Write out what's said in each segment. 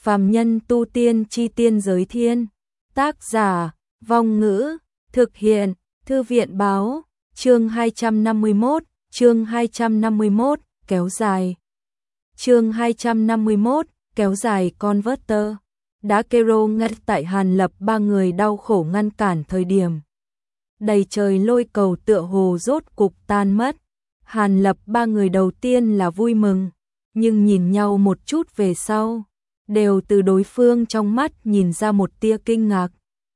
Phàm nhân tu tiên chi tiên giới thiên. Tác giả, Vong Ngữ, thực hiện, Thư viện báo, chương 251, kéo dài. Chương 251, kéo dài Converter. Đã kêu ngất tại Hàn Lập ba người đau khổ ngăn cản thời điểm. Đầy trời lôi cầu tựa hồ rốt cục tan mất. Hàn Lập ba người đầu tiên là vui mừng, nhưng nhìn nhau một chút về sau, đều từ đối phương trong mắt nhìn ra một tia kinh ngạc.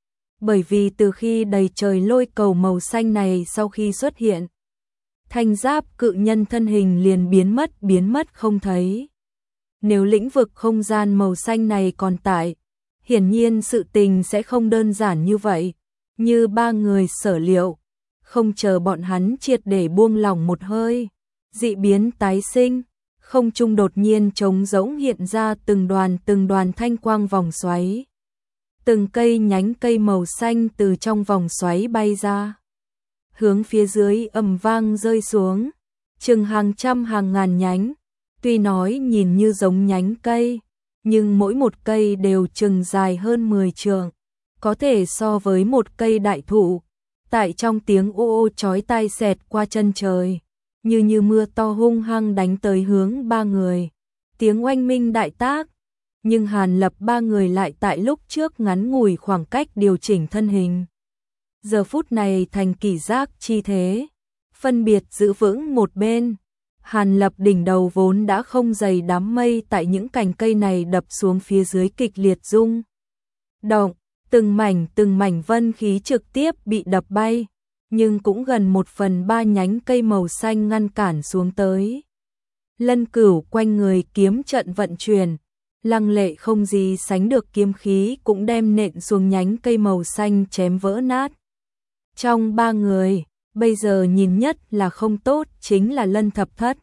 Bởi vì từ khi đầy trời lôi cầu màu xanh này sau khi xuất hiện, thanh giáp cự nhân thân hình liền biến mất không thấy. Nếu lĩnh vực không gian màu xanh này còn tại, hiển nhiên sự tình sẽ không đơn giản như vậy. Như ba người sở liệu, không chờ bọn hắn triệt để buông lỏng một hơi, dị biến tái sinh, không trung đột nhiên trống rỗng hiện ra từng đoàn thanh quang vòng xoáy. Từng cây nhánh cây màu xanh từ trong vòng xoáy bay ra, hướng phía dưới ầm vang rơi xuống, chừng hàng trăm hàng ngàn nhánh. Tuy nói nhìn như giống nhánh cây, nhưng mỗi một cây đều chừng dài hơn 10 trượng, có thể so với một cây đại thụ. Tại trong tiếng ô ô chói tai xẹt qua chân trời, như mưa to hung hăng đánh tới hướng ba người. Tiếng oanh minh đại tác, nhưng Hàn Lập ba người lại tại lúc trước ngắn ngủi khoảng cách điều chỉnh thân hình. Giờ phút này thành kỷ giác chi thế, phân biệt giữ vững một bên. Hàn Lập đỉnh đầu vốn đã không dày đám mây tại những cành cây này đập xuống phía dưới kịch liệt rung động, từng mảnh vân khí trực tiếp bị đập bay, nhưng cũng gần 1/3 nhánh cây màu xanh ngăn cản xuống tới. Lân Cửu quanh người kiếm trận vận chuyển, lăng lệ không gì sánh được kiếm khí cũng đem nện xuống nhánh cây màu xanh chém vỡ nát. Trong ba người, bây giờ nhìn nhất là không tốt chính là Lân Thập Thất.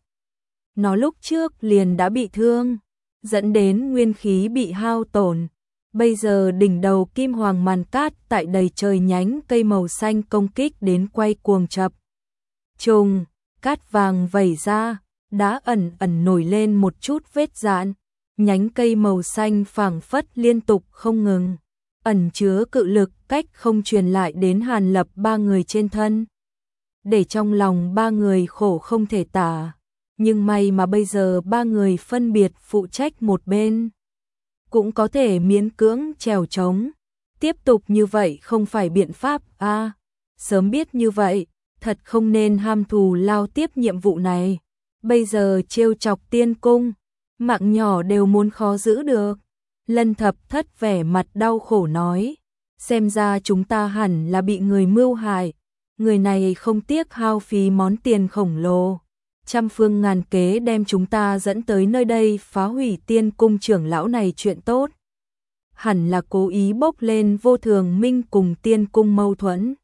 Nó lúc trước liền đã bị thương, dẫn đến nguyên khí bị hao tổn. Bây giờ đỉnh đầu kim hoàng màn cát tại đầy trời nhánh cây màu xanh công kích đến quay cuồng chập trùng, cát vàng vẩy ra, đã ẩn nổi lên một chút vết dạn. Nhánh cây màu xanh phảng phất liên tục không ngừng, ẩn chứa cự lực cách không truyền lại đến Hàn Lập ba người trên thân, để trong lòng ba người khổ không thể tả. Nhưng may mà bây giờ ba người phân biệt phụ trách một bên, cũng có thể miễn cưỡng trèo trống. Tiếp tục như vậy không phải biện pháp a. Sớm biết như vậy, thật không nên ham thù lao tiếp nhiệm vụ này. Bây giờ trêu chọc tiên cung, mạng nhỏ đều muốn khó giữ được. Lân Thập Thất vẻ mặt đau khổ nói, xem ra chúng ta hẳn là bị người mưu hại. Người này không tiếc hao phí món tiền khổng lồ, trăm phương ngàn kế đem chúng ta dẫn tới nơi đây phá hủy tiên cung trưởng lão này chuyện tốt. Hẳn là cố ý bốc lên vô thường minh cùng tiên cung mâu thuẫn.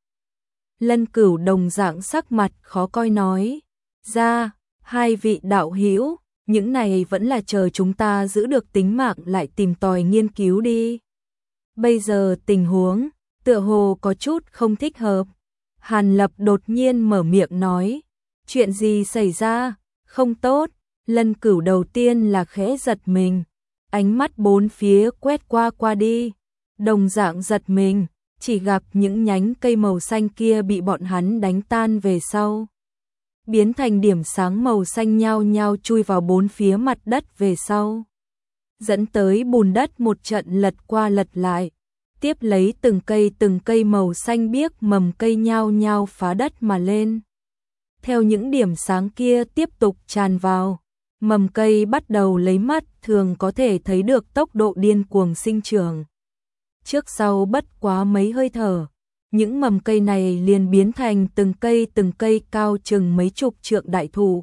Lân Cửu đồng dạng sắc mặt khó coi nói, ra, hai vị đạo hữu, những này vẫn là chờ chúng ta giữ được tính mạng lại tìm tòi nghiên cứu đi. Bây giờ tình huống, tựa hồ có chút không thích hợp. Hàn Lập đột nhiên mở miệng nói, chuyện gì xảy ra, không tốt. Lân Cửu đầu tiên là khẽ giật mình, ánh mắt bốn phía quét qua đi, đồng dạng giật mình, chỉ gặp những nhánh cây màu xanh kia bị bọn hắn đánh tan về sau, biến thành điểm sáng màu xanh nhao nhao chui vào bốn phía mặt đất về sau, dẫn tới bùn đất một trận lật qua lật lại, tiếp lấy từng cây màu xanh biếc mầm cây nhao nhao phá đất mà lên. Theo những điểm sáng kia tiếp tục tràn vào, mầm cây bắt đầu lấy mắt thường có thể thấy được tốc độ điên cuồng sinh trưởng. Trước sau bất quá mấy hơi thở, những mầm cây này liền biến thành từng cây cao chừng mấy chục trượng đại thụ.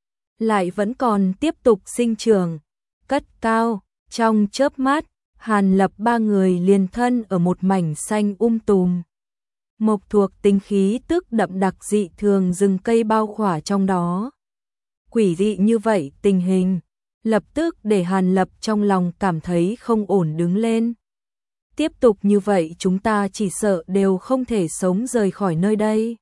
Lại vẫn còn tiếp tục sinh trưởng, cất cao, trong chớp mắt, Hàn Lập ba người liền thân ở một mảnh xanh tùm. Mộc thuộc tinh khí tức đậm đặc dị thường rừng cây bao khỏa trong đó. Quỷ dị như vậy tình hình, lập tức để Hàn Lập trong lòng cảm thấy không ổn đứng lên. Tiếp tục như vậy chúng ta chỉ sợ đều không thể sống rời khỏi nơi đây.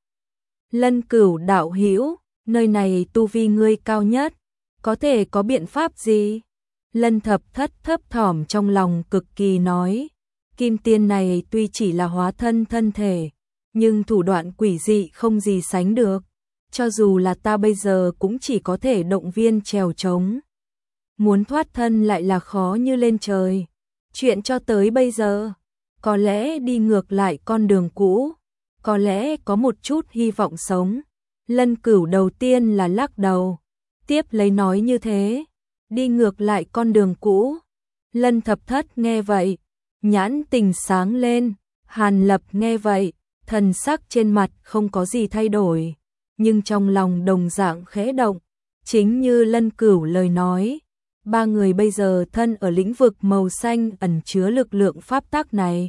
Lân Cửu đạo hữu, nơi này tu vi ngươi cao nhất, có thể có biện pháp gì? Lân Thập Thất thấp thỏm trong lòng cực kỳ nói, kim tiên này tuy chỉ là hóa thân thân thể, nhưng thủ đoạn quỷ dị không gì sánh được, cho dù là ta bây giờ cũng chỉ có thể động viên trèo trống. Muốn thoát thân lại là khó như lên trời. Chuyện cho tới bây giờ, có lẽ đi ngược lại con đường cũ, có lẽ có một chút hy vọng sống. Lân Cửu đầu tiên là lắc đầu, tiếp lấy nói như thế, đi ngược lại con đường cũ. Lân Thập Thất nghe vậy, nhãn tình sáng lên, Hàn Lập nghe vậy, thần sắc trên mặt không có gì thay đổi, nhưng trong lòng đồng dạng khẽ động, chính như Lân Cửu lời nói. Ba người bây giờ thân ở lĩnh vực màu xanh ẩn chứa lực lượng pháp tắc này,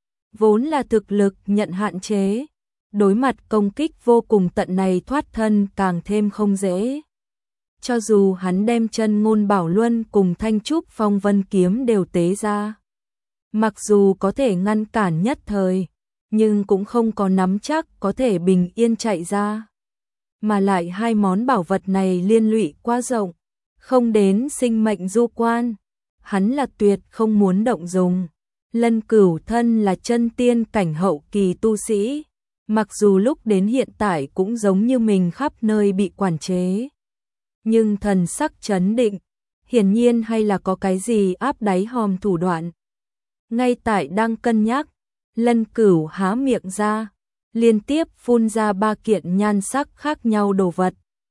vốn là thực lực nhận hạn chế, đối mặt công kích vô cùng tận này thoát thân càng thêm không dễ. Cho dù hắn đem Chân Ngôn Bảo Luân cùng Thanh Trúc Phong Vân kiếm đều tế ra, mặc dù có thể ngăn cản nhất thời, nhưng cũng không có nắm chắc có thể bình yên chạy ra. Mà lại hai món bảo vật này liên lụy quá rộng, không đến sinh mệnh du quan, hắn là tuyệt không muốn động dùng. Lân Cửu thân là chân tiên cảnh hậu kỳ tu sĩ, mặc dù lúc đến hiện tại cũng giống như mình khắp nơi bị quản chế, nhưng thần sắc trấn định, hiển nhiên hay là có cái gì áp đáy hòm thủ đoạn. Ngay tại đang cân nhắc, Lân Cửu há miệng ra, liên tiếp phun ra ba kiện nhan sắc khác nhau đồ vật.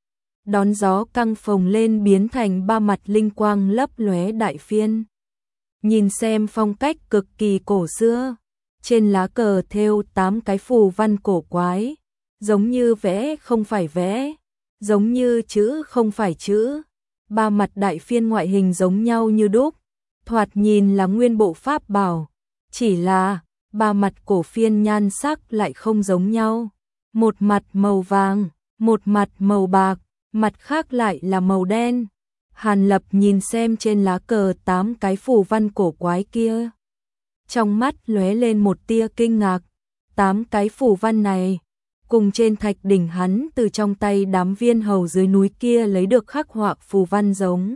Đón gió căng phồng lên biến thành ba mặt linh quang lấp lóe đại phiên. Nhìn xem phong cách cực kỳ cổ xưa, trên lá cờ thêu 8 cái phù văn cổ quái, giống như vẽ không phải vẽ, giống như chữ không phải chữ. Ba mặt đại phiên ngoại hình giống nhau như đúc, thoạt nhìn là nguyên bộ pháp bảo, chỉ là ba mặt cổ phiên nhan sắc lại không giống nhau. Một mặt màu vàng, một mặt màu bạc, mặt khác lại là màu đen. Hàn Lập nhìn xem trên lá cờ 8 cái phù văn cổ quái kia, trong mắt lóe lên một tia kinh ngạc. 8 cái phù văn này, cùng trên thạch đỉnh hắn từ trong tay đám viên hầu dưới núi kia lấy được khắc họa phù văn giống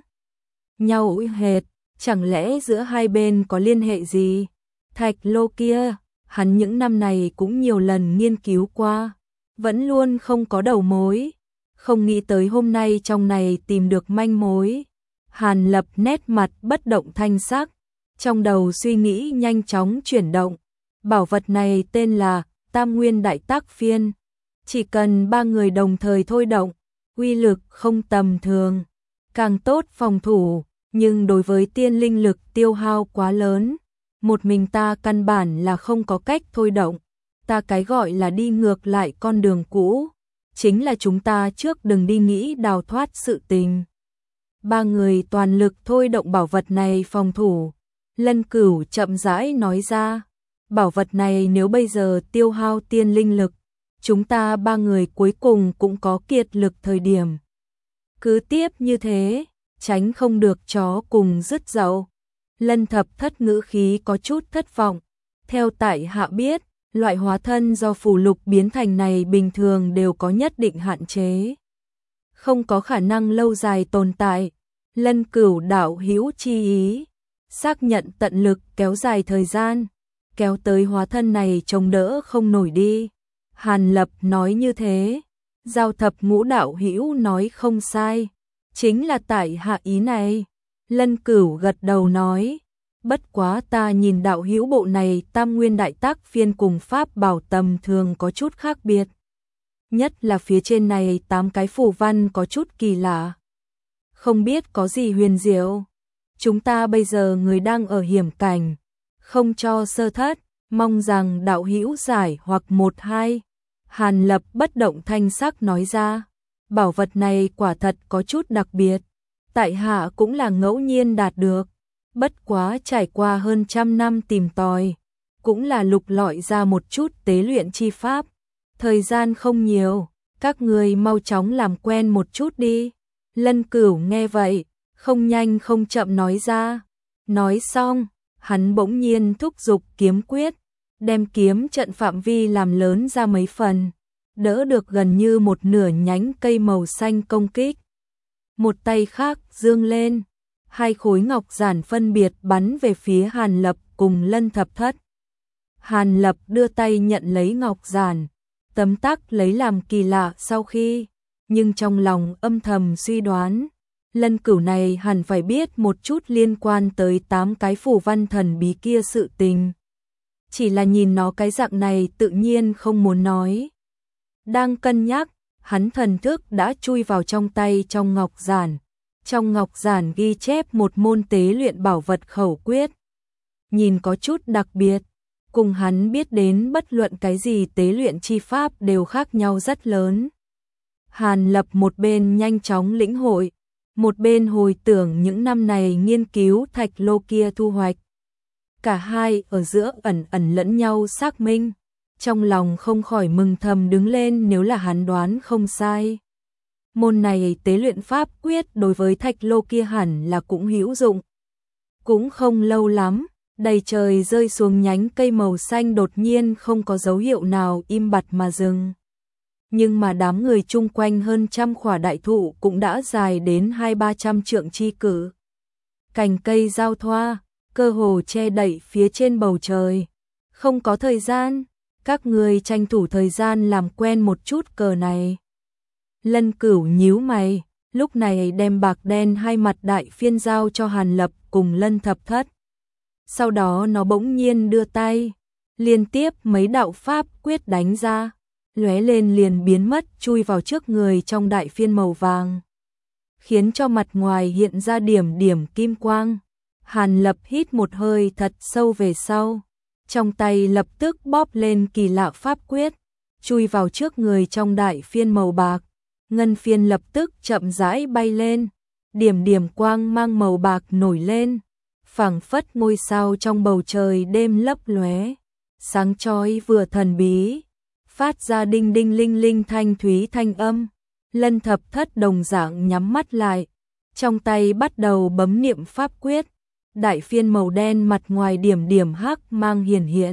nhau uy hệt, chẳng lẽ giữa hai bên có liên hệ gì? Thạch lô kia, hắn những năm này cũng nhiều lần nghiên cứu qua, vẫn luôn không có đầu mối, không nghĩ tới hôm nay trong này tìm được manh mối. Hàn Lập nét mặt bất động thanh sắc, trong đầu suy nghĩ nhanh chóng chuyển động. Bảo vật này tên là Tam Nguyên Đại Tác Phiên, chỉ cần 3 người đồng thời thôi động, uy lực không tầm thường, càng tốt phòng thủ, nhưng đối với tiên linh lực tiêu hao quá lớn, một mình ta căn bản là không có cách thôi động. Ta cái gọi là đi ngược lại con đường cũ, chính là chúng ta trước đừng đi nghĩ đào thoát sự tình. 3 người toàn lực thôi động bảo vật này phòng thủ. Lân Cửu chậm rãi nói ra, bảo vật này nếu bây giờ tiêu hao tiên linh lực, chúng ta 3 người cuối cùng cũng có kiệt lực thời điểm. Cứ tiếp như thế, tránh không được chó cùng rứt dậu. Lân Thập Thất ngữ khí có chút thất vọng. Theo tại hạ biết, loại hóa thân do phù lục biến thành này bình thường đều có nhất định hạn chế, không có khả năng lâu dài tồn tại. Lân Cửu đạo hữu chi ý, xác nhận tận lực kéo dài thời gian, kéo tới hóa thân này chống đỡ không nổi đi. Hàn Lập nói như thế, Giao Thập Ngũ đạo hữu nói không sai, chính là tại hạ ý này. Lân Cửu gật đầu nói, bất quá ta nhìn đạo hữu bộ này Tam Nguyên Đại Tác Phiên cùng pháp bảo tầm thường có chút khác biệt, nhất là phía trên này 8 cái phù văn có chút kỳ lạ, không biết có gì huyền diệu. Chúng ta bây giờ người đang ở hiểm cảnh, không cho sơ thất, mong rằng đạo hữu giải hoặc 1-2. Hàn Lập bất động thanh sắc nói ra, bảo vật này quả thật có chút đặc biệt, tại hạ cũng là ngẫu nhiên đạt được, bất quá trải qua hơn 100 năm tìm tòi, cũng là lục lọi ra một chút tế luyện chi pháp. Thời gian không nhiều, các người mau chóng làm quen một chút đi. Lân Cửu nghe vậy, không nhanh không chậm nói ra. Nói xong, hắn bỗng nhiên thúc giục kiếm quyết, đem kiếm trận phạm vi làm lớn ra mấy phần, đỡ được gần như một nửa nhánh cây màu xanh công kích. Một tay khác dương lên, Hai khối ngọc giản phân biệt bắn về phía Hàn Lập cùng Lân Thập Thất. Hàn Lập đưa tay nhận lấy ngọc giản, tấm tắc lấy làm kỳ lạ sau khi, nhưng trong lòng âm thầm suy đoán, Lân Cửu này hẳn phải biết một chút liên quan tới 8 cái phù văn thần bí kia sự tình. Chỉ là nhìn nó cái dạng này tự nhiên không muốn nói. Đang cân nhắc, hắn thần thức đã chui vào trong tay trong ngọc giản. Trong ngọc giản ghi chép một môn tế luyện bảo vật khẩu quyết. Nhìn có chút đặc biệt, cùng hắn biết đến bất luận cái gì tế luyện chi pháp đều khác nhau rất lớn. Hàn Lập một bên nhanh chóng lĩnh hội, một bên hồi tưởng những năm này nghiên cứu thạch lô kia thu hoạch. Cả hai ở giữa ẩn ẩn lẫn nhau xác minh, trong lòng không khỏi mừng thầm đứng lên nếu là hắn đoán không sai. Môn này tế luyện pháp quyết đối với thạch lô kia hẳn là cũng hữu dụng. Cũng không lâu lắm, đầy trời rơi xuống nhánh cây màu xanh đột nhiên không có dấu hiệu nào im bặt mà dừng. Nhưng mà đám người chung quanh hơn trăm khỏa đại thụ cũng đã dài đến 200-300 trượng chi cử. Cành cây giao thoa, cơ hồ che đậy phía trên bầu trời. Không có thời gian, các người tranh thủ thời gian làm quen một chút cờ này. Lân Cửu nhíu mày, lúc này đem bạc đen hai mặt đại phiên giao cho Hàn Lập cùng Lân Thập Thất. Sau đó nó bỗng nhiên đưa tay, liên tiếp mấy đạo pháp quyết đánh ra, lóe lên liền biến mất chui vào trước người trong đại phiên màu vàng, khiến cho mặt ngoài hiện ra điểm điểm kim quang. Hàn Lập hít một hơi thật sâu về sau, trong tay lập tức bóp lên kỳ lạ pháp quyết, chui vào trước người trong đại phiên màu bạc. Ngân phiên lập tức chậm rãi bay lên, điểm điểm quang mang màu bạc nổi lên, phảng phất ngôi sao trong bầu trời đêm lấp lóe, sáng chói vừa thần bí, phát ra đinh đinh linh linh thanh thúy thanh âm. Lân Thập Thất đồng dạng nhắm mắt lại, trong tay bắt đầu bấm niệm pháp quyết, đại phiên màu đen mặt ngoài điểm điểm hắc mang hiển hiện,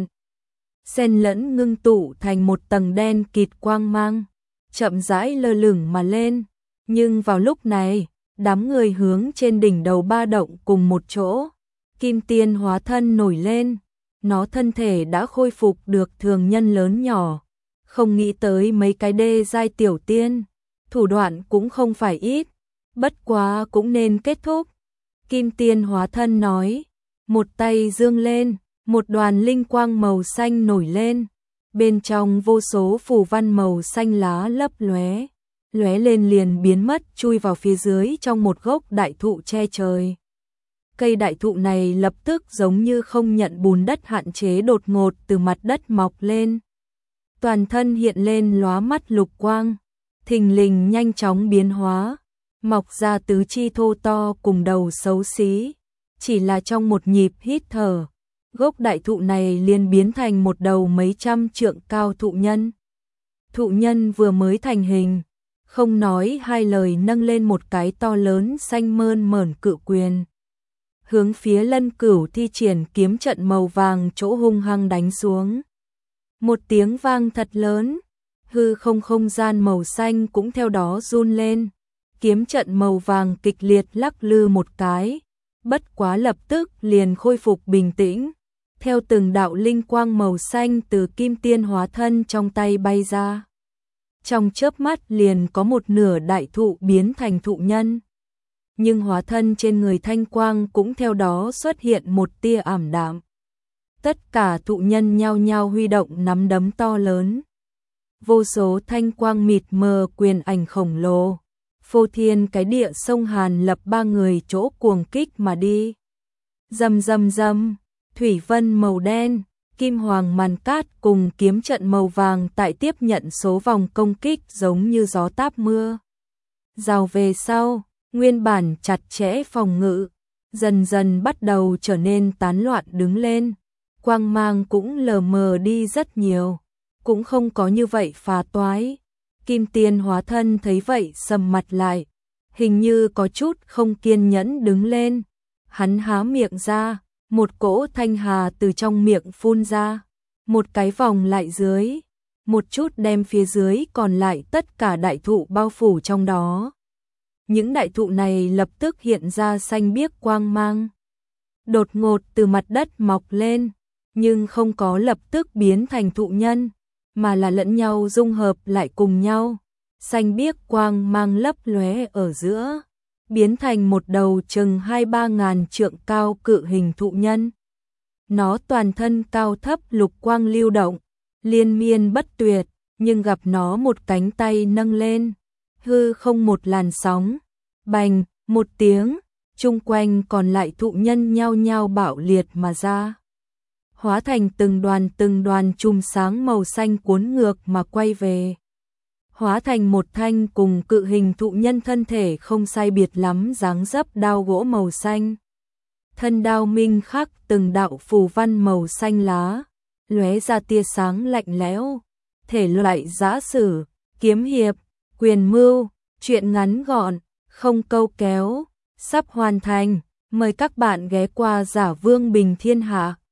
xen lẫn ngưng tụ thành một tầng đen kịt quang mang, chậm rãi lơ lửng mà lên. Nhưng vào lúc này, đám người hướng trên đỉnh đầu ba động cùng một chỗ, Kim Tiên hóa thân nổi lên, nó thân thể đã khôi phục được thường nhân lớn nhỏ, không nghĩ tới mấy cái đê giai tiểu tiên, thủ đoạn cũng không phải ít, bất quá cũng nên kết thúc. Kim Tiên hóa thân nói, một tay dương lên, một đoàn linh quang màu xanh nổi lên, bên trong vô số phù văn màu xanh lá lấp lóe, lóe lên liền biến mất chui vào phía dưới trong một gốc đại thụ che trời. Cây đại thụ này lập tức giống như không nhận bùn đất hạn chế đột ngột từ mặt đất mọc lên. Toàn thân hiện lên lóa mắt lục quang, thình lình nhanh chóng biến hóa, mọc ra tứ chi thô to cùng đầu xấu xí. Chỉ là trong một nhịp hít thở, gốc đại thụ này liền biến thành một đầu mấy trăm trượng cao thụ nhân. Thụ nhân vừa mới thành hình, không nói hai lời nâng lên một cái to lớn xanh mơn mởn cự quyền, hướng phía Lân Cửu thi triển kiếm trận màu vàng chỗ hung hăng đánh xuống. Một tiếng vang thật lớn, hư không gian màu xanh cũng theo đó run lên, kiếm trận màu vàng kịch liệt lắc lư một cái, bất quá lập tức liền khôi phục bình tĩnh, theo từng đạo linh quang màu xanh từ Kim Tiên hóa thân trong tay bay ra. Trong chớp mắt liền có một nửa đại thụ biến thành thụ nhân, nhưng hóa thân trên người thanh quang cũng theo đó xuất hiện một tia ảm đạm. Tất cả thụ nhân nhao nhao huy động nắm đấm to lớn, vô số thanh quang mịt mờ quyền ảnh khổng lồ, phô thiên cái địa sông Hàn Lập ba người chỗ cuồng kích mà đi. Rầm rầm rầm, thủy vân màu đen, kim hoàng màn cát cùng kiếm trận màu vàng tại tiếp nhận số vòng công kích giống như gió táp mưa. Rào về sau, nguyên bản chặt chẽ phòng ngự, dần dần bắt đầu trở nên tán loạn đứng lên, quang mang cũng lờ mờ đi rất nhiều, cũng không có như vậy phá toái. Kim Tiên hóa thân thấy vậy sầm mặt lại, hình như có chút không kiên nhẫn đứng lên, hắn há miệng ra, một cỗ thanh hà từ trong miệng phun ra, một cái vòng lại dưới, một chút đem phía dưới còn lại tất cả đại thụ bao phủ trong đó. Những đại thụ này lập tức hiện ra xanh biếc quang mang. Đột ngột từ mặt đất mọc lên, nhưng không có lập tức biến thành thụ nhân, mà là lẫn nhau dung hợp lại cùng nhau. Xanh biếc quang mang lấp lóe ở giữa, biến thành một đầu chừng 2-3 ngàn trượng cao cự hình thụ nhân. Nó toàn thân cao thấp lục quang lưu động, liên miên bất tuyệt, nhưng gặp nó một cánh tay nâng lên, hư không một làn sóng, bành, một tiếng, chung quanh còn lại thụ nhân nhao nhao bạo liệt mà ra. Hóa thành từng đoàn chùm sáng màu xanh cuốn ngược mà quay về. Hóa thành một thanh cùng cự hình thụ nhân thân thể không sai biệt lắm dáng dấp đao gỗ màu xanh. Thân đao minh khắc từng đạo phù văn màu xanh lá, lóe ra tia sáng lạnh lẽo. Thể loại giã sử, kiếm hiệp, quyền mưu, truyện ngắn gọn, không câu kéo, sắp hoàn thành. Mời các bạn ghé qua Giả Vương Bình Thiên Hạ.